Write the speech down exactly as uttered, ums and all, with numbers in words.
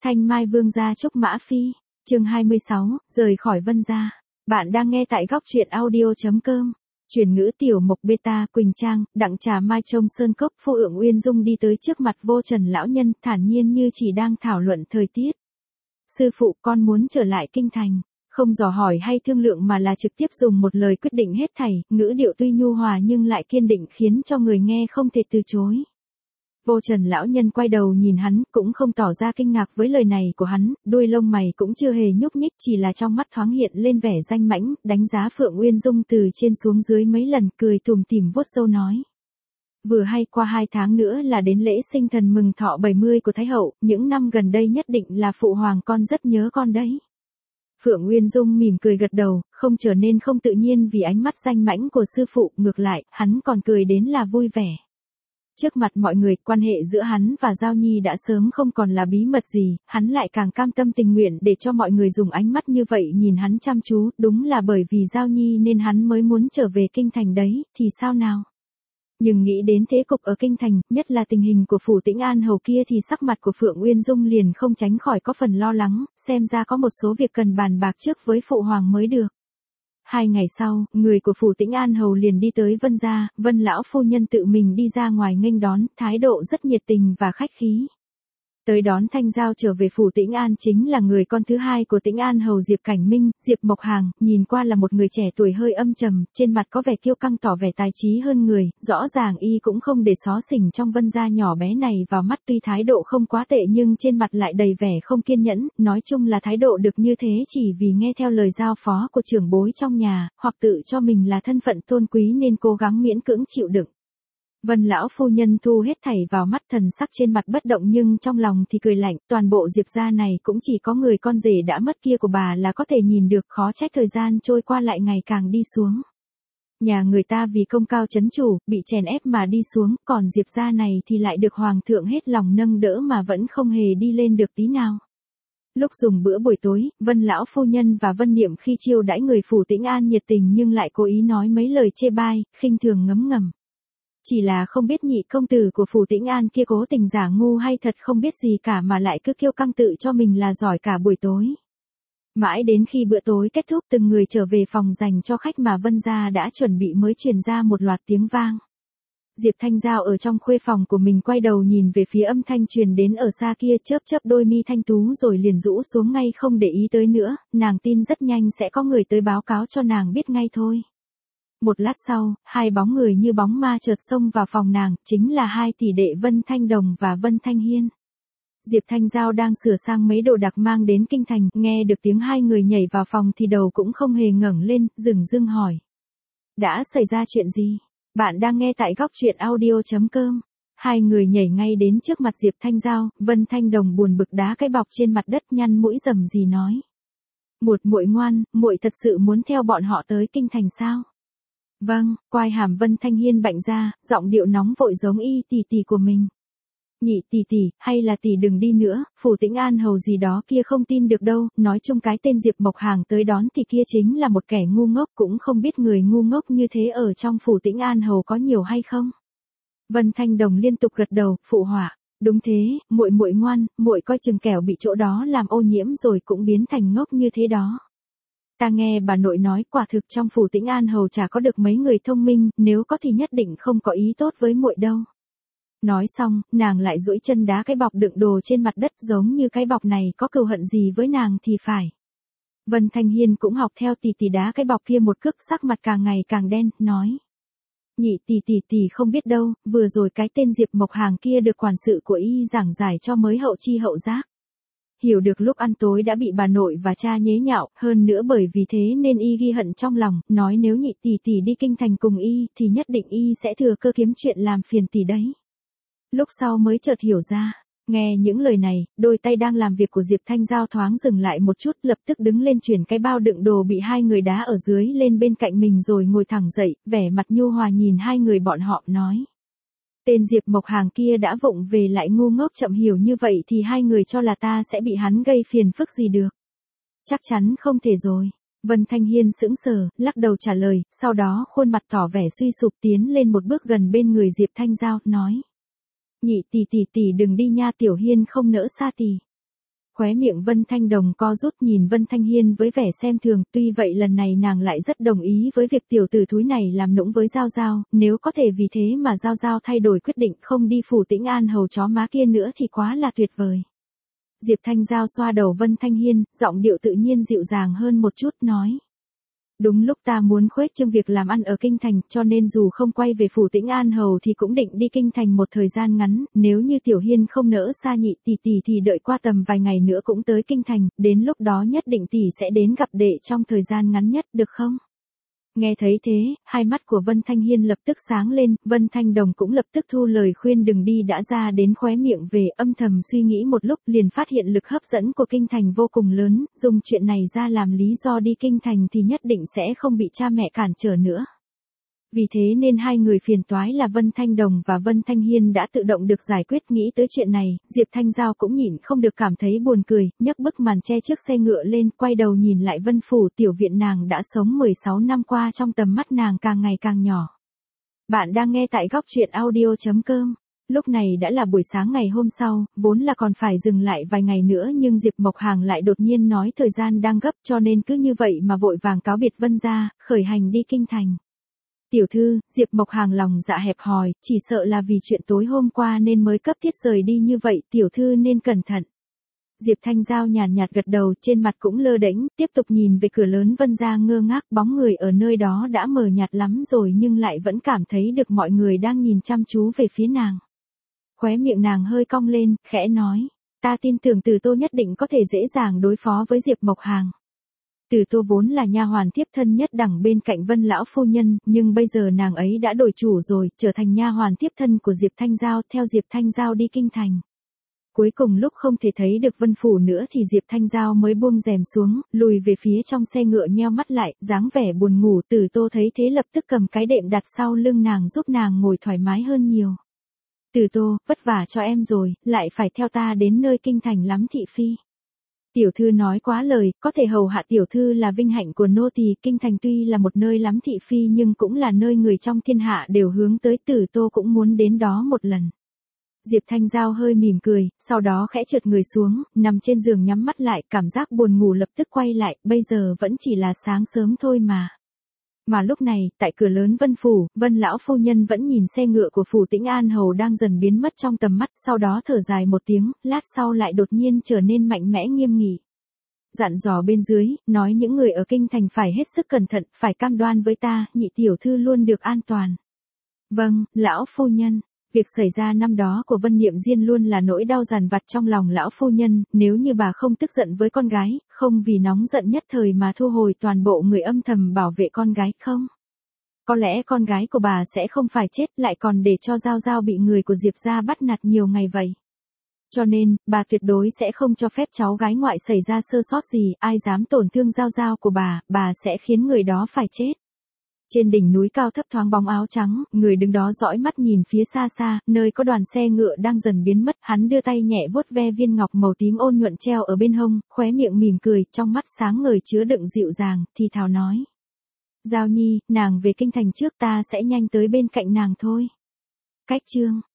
Thanh Mai Vương gia Trúc Mã Phi, chương hai mươi sáu, rời khỏi Vân gia. Bạn đang nghe tại góc truyện audio.com. Chuyển ngữ tiểu mục beta. Quỳnh Trang, Đặng Trà Mai trông sơn cốc. Phu Ượng Uyên Dung đi tới trước mặt Vô Trần lão nhân, thản nhiên như chỉ đang thảo luận thời tiết. Sư phụ, con muốn trở lại kinh thành. Không dò hỏi hay thương lượng mà là trực tiếp dùng một lời quyết định hết thảy, ngữ điệu tuy nhu hòa nhưng lại kiên định khiến cho người nghe không thể từ chối. Vô Trần lão nhân quay đầu nhìn hắn, cũng không tỏ ra kinh ngạc với lời này của hắn, đuôi lông mày cũng chưa hề nhúc nhích, chỉ là trong mắt thoáng hiện lên vẻ danh mãnh, đánh giá Phượng Uyên Dung từ trên xuống dưới mấy lần, cười tủm tỉm vuốt râu nói. Vừa hay qua hai tháng nữa là đến lễ sinh thần mừng thọ bảy mươi của Thái hậu, những năm gần đây nhất định là phụ hoàng con rất nhớ con đấy. Phượng Uyên Dung mỉm cười gật đầu, không trở nên không tự nhiên vì ánh mắt danh mãnh của sư phụ, ngược lại, hắn còn cười đến là vui vẻ. Trước mặt mọi người, quan hệ giữa hắn và Giao Nhi đã sớm không còn là bí mật gì, hắn lại càng cam tâm tình nguyện để cho mọi người dùng ánh mắt như vậy nhìn hắn chăm chú, đúng là bởi vì Giao Nhi nên hắn mới muốn trở về kinh thành đấy, thì sao nào? Nhưng nghĩ đến thế cục ở kinh thành, nhất là tình hình của phủ Tĩnh An hầu kia thì sắc mặt của Phượng Uyên Dung liền không tránh khỏi có phần lo lắng, xem ra có một số việc cần bàn bạc trước với phụ hoàng mới được. Hai ngày sau, người của phủ Tĩnh An hầu liền đi tới Vân gia, Vân lão phu nhân tự mình đi ra ngoài nghênh đón, thái độ rất nhiệt tình và khách khí. Tới đón Thanh Giao trở về phủ Tĩnh An chính là người con thứ hai của Tĩnh An hầu Diệp Cảnh Minh, Diệp Mộc Hàng, nhìn qua là một người trẻ tuổi hơi âm trầm, trên mặt có vẻ kiêu căng tỏ vẻ tài trí hơn người, rõ ràng y cũng không để xó xỉnh trong Vân gia nhỏ bé này vào mắt, tuy thái độ không quá tệ nhưng trên mặt lại đầy vẻ không kiên nhẫn, nói chung là thái độ được như thế chỉ vì nghe theo lời giao phó của trưởng bối trong nhà, hoặc tự cho mình là thân phận tôn quý nên cố gắng miễn cưỡng chịu đựng. Vân lão phu nhân thu hết thảy vào mắt, thần sắc trên mặt bất động nhưng trong lòng thì cười lạnh, toàn bộ Diệp gia này cũng chỉ có người con rể đã mất kia của bà là có thể nhìn được, khó trách thời gian trôi qua lại ngày càng đi xuống. Nhà người ta vì công cao chấn chủ, bị chèn ép mà đi xuống, còn Diệp gia này thì lại được hoàng thượng hết lòng nâng đỡ mà vẫn không hề đi lên được tí nào. Lúc dùng bữa buổi tối, Vân lão phu nhân và Vân Niệm khi chiêu đãi người phủ Tĩnh An nhiệt tình nhưng lại cố ý nói mấy lời chê bai, khinh thường ngấm ngầm. Chỉ là không biết nhị công tử của phủ Tĩnh An kia cố tình giả ngu hay thật không biết gì cả mà lại cứ kiêu căng tự cho mình là giỏi cả buổi tối. Mãi đến khi bữa tối kết thúc, từng người trở về phòng dành cho khách mà Vân gia đã chuẩn bị mới truyền ra một loạt tiếng vang. Diệp Thanh Giao ở trong khuê phòng của mình quay đầu nhìn về phía âm thanh truyền đến ở xa kia, chớp chớp đôi mi thanh tú rồi liền rũ xuống ngay không để ý tới nữa, nàng tin rất nhanh sẽ có người tới báo cáo cho nàng biết ngay thôi. Một lát sau, hai bóng người như bóng ma chợt xông vào phòng nàng, chính là hai tỷ đệ Vân Thanh Đồng và Vân Thanh Hiên. Diệp Thanh Giao đang sửa sang mấy đồ đặc mang đến kinh thành, nghe được tiếng hai người nhảy vào phòng thì đầu cũng không hề ngẩng lên, dửng dưng hỏi. Đã xảy ra chuyện gì? Bạn đang nghe tại góc truyện audio.com. Hai người nhảy ngay đến trước mặt Diệp Thanh Giao, Vân Thanh Đồng buồn bực đá cái bọc trên mặt đất, nhăn mũi rầm rì nói. Muội muội ngoan, muội thật sự muốn theo bọn họ tới kinh thành sao? Vâng, quai hàm Vân Thanh Hiên bạnh ra, giọng điệu nóng vội giống y tỷ tỷ của mình. Nhị tỷ tỷ, hay là tỷ đừng đi nữa, phủ Tĩnh An hầu gì đó kia không tin được đâu, nói chung cái tên Diệp Mộc Hàng tới đón thì kia chính là một kẻ ngu ngốc, cũng không biết người ngu ngốc như thế ở trong phủ Tĩnh An hầu có nhiều hay không. Vân Thanh Đồng liên tục gật đầu, phụ họa. Đúng thế, muội muội ngoan, muội coi chừng kẻo bị chỗ đó làm ô nhiễm rồi cũng biến thành ngốc như thế đó. Ta nghe bà nội nói quả thực trong phủ Tĩnh An hầu chả có được mấy người thông minh, nếu có thì nhất định không có ý tốt với muội đâu. Nói xong, nàng lại duỗi chân đá cái bọc đựng đồ trên mặt đất, giống như cái bọc này có cừu hận gì với nàng thì phải. Vân Thanh Hiên cũng học theo tỷ tỷ đá cái bọc kia một cước, sắc mặt càng ngày càng đen, nói. Nhị tỷ tỷ tỷ không biết đâu, vừa rồi cái tên Diệp Mộc Hàng kia được quản sự của y giảng giải cho mới hậu chi hậu giác. Hiểu được lúc ăn tối đã bị bà nội và cha nhế nhạo, hơn nữa bởi vì thế nên y ghi hận trong lòng, nói nếu nhị tỷ tỷ đi kinh thành cùng y thì nhất định y sẽ thừa cơ kiếm chuyện làm phiền tỷ đấy. Lúc sau mới chợt hiểu ra, nghe những lời này, đôi tay đang làm việc của Diệp Thanh Giao thoáng dừng lại một chút, lập tức đứng lên chuyển cái bao đựng đồ bị hai người đá ở dưới lên bên cạnh mình rồi ngồi thẳng dậy, vẻ mặt nhu hòa nhìn hai người bọn họ nói. Tên Diệp Mộc Hàng kia đã vụng về lại ngu ngốc chậm hiểu như vậy thì hai người cho là ta sẽ bị hắn gây phiền phức gì được. Chắc chắn không thể rồi. Vân Thanh Hiên sững sờ, lắc đầu trả lời, sau đó khuôn mặt tỏ vẻ suy sụp tiến lên một bước gần bên người Diệp Thanh Giao, nói. Nhị tỷ tỷ tỷ đừng đi nha, Tiểu Hiên không nỡ xa tỷ. Khóe miệng Vân Thanh Đồng co rút nhìn Vân Thanh Hiên với vẻ xem thường, tuy vậy lần này nàng lại rất đồng ý với việc tiểu tử thúi này làm nũng với Giao Giao, nếu có thể vì thế mà Giao Giao thay đổi quyết định không đi phủ Tĩnh An hầu chó má kia nữa thì quá là tuyệt vời. Diệp Thanh Giao xoa đầu Vân Thanh Hiên, giọng điệu tự nhiên dịu dàng hơn một chút nói. Đúng lúc ta muốn khuếch trương việc làm ăn ở Kinh Thành, cho nên dù không quay về phủ Tĩnh An hầu thì cũng định đi Kinh Thành một thời gian ngắn, nếu như Tiểu Hiên không nỡ xa nhị tỷ tỷ thì đợi qua tầm vài ngày nữa cũng tới Kinh Thành, đến lúc đó nhất định tỷ sẽ đến gặp đệ trong thời gian ngắn nhất, được không? Nghe thấy thế, hai mắt của Vân Thanh Hiên lập tức sáng lên, Vân Thanh Đồng cũng lập tức thu lời khuyên đừng đi đã ra đến khóe miệng về, âm thầm suy nghĩ một lúc liền phát hiện lực hấp dẫn của Kinh Thành vô cùng lớn, dùng chuyện này ra làm lý do đi Kinh Thành thì nhất định sẽ không bị cha mẹ cản trở nữa. Vì thế nên hai người phiền toái là Vân Thanh Đồng và Vân Thanh Hiên đã tự động được giải quyết. Nghĩ tới chuyện này, Diệp Thanh Giao cũng nhịn không được cảm thấy buồn cười, nhấc bức màn che trước xe ngựa lên, quay đầu nhìn lại Vân Phủ, tiểu viện nàng đã sống mười sáu năm qua trong tầm mắt nàng càng ngày càng nhỏ. Bạn đang nghe tại góc truyện audio chấm com. Lúc này đã là buổi sáng ngày hôm sau, vốn là còn phải dừng lại vài ngày nữa nhưng Diệp Mộc Hàng lại đột nhiên nói thời gian đang gấp cho nên cứ như vậy mà vội vàng cáo biệt Vân gia, khởi hành đi Kinh Thành. Tiểu thư, Diệp Mộc Hàng lòng dạ hẹp hòi, chỉ sợ là vì chuyện tối hôm qua nên mới cấp thiết rời đi như vậy, tiểu thư nên cẩn thận. Diệp Thanh Giao nhàn nhạt gật đầu, trên mặt cũng lơ đễnh, tiếp tục nhìn về cửa lớn Vân gia ngơ ngác, bóng người ở nơi đó đã mờ nhạt lắm rồi nhưng lại vẫn cảm thấy được mọi người đang nhìn chăm chú về phía nàng. Khóe miệng nàng hơi cong lên, khẽ nói, ta tin tưởng Từ Tô nhất định có thể dễ dàng đối phó với Diệp Mộc Hàng. Từ Tô vốn là nha hoàn thiếp thân nhất đẳng bên cạnh Vân lão phu nhân, nhưng bây giờ nàng ấy đã đổi chủ rồi, trở thành nha hoàn thiếp thân của Diệp Thanh Giao, theo Diệp Thanh Giao đi Kinh Thành. Cuối cùng lúc không thể thấy được Vân Phủ nữa thì Diệp Thanh Giao mới buông rèm xuống, lùi về phía trong xe ngựa nheo mắt lại, dáng vẻ buồn ngủ. Từ Tô thấy thế lập tức cầm cái đệm đặt sau lưng nàng giúp nàng ngồi thoải mái hơn nhiều. Từ Tô, vất vả cho em rồi, lại phải theo ta đến nơi Kinh Thành lắm thị phi. Tiểu thư nói quá lời, có thể hầu hạ tiểu thư là vinh hạnh của nô tỳ. Kinh Thành tuy là một nơi lắm thị phi nhưng cũng là nơi người trong thiên hạ đều hướng tới, Tử Tô cũng muốn đến đó một lần. Diệp Thanh Giao hơi mỉm cười, sau đó khẽ trượt người xuống, nằm trên giường nhắm mắt lại, cảm giác buồn ngủ lập tức quay lại, bây giờ vẫn chỉ là sáng sớm thôi mà. Mà lúc này, tại cửa lớn Vân Phủ, Vân lão phu nhân vẫn nhìn xe ngựa của phủ Tĩnh An hầu đang dần biến mất trong tầm mắt, sau đó thở dài một tiếng, lát sau lại đột nhiên trở nên mạnh mẽ nghiêm nghị. Dặn dò bên dưới, nói những người ở Kinh Thành phải hết sức cẩn thận, phải cam đoan với ta, nhị tiểu thư luôn được an toàn. Vâng, lão phu nhân. Việc xảy ra năm đó của Vân Niệm Diên luôn là nỗi đau dằn vặt trong lòng lão phu nhân, nếu như bà không tức giận với con gái, không vì nóng giận nhất thời mà thu hồi toàn bộ người âm thầm bảo vệ con gái không? Có lẽ con gái của bà sẽ không phải chết lại còn để cho Giao Giao bị người của Diệp gia bắt nạt nhiều ngày vậy. Cho nên, bà tuyệt đối sẽ không cho phép cháu gái ngoại xảy ra sơ sót gì, ai dám tổn thương Giao Giao của bà, bà sẽ khiến người đó phải chết. Trên đỉnh núi cao thấp thoáng bóng áo trắng, người đứng đó dõi mắt nhìn phía xa xa, nơi có đoàn xe ngựa đang dần biến mất, hắn đưa tay nhẹ vuốt ve viên ngọc màu tím ôn nhuận treo ở bên hông, khóe miệng mỉm cười, trong mắt sáng ngời chứa đựng dịu dàng, thì thào nói. Giao Nhi, nàng về Kinh Thành trước, ta sẽ nhanh tới bên cạnh nàng thôi. Cách chương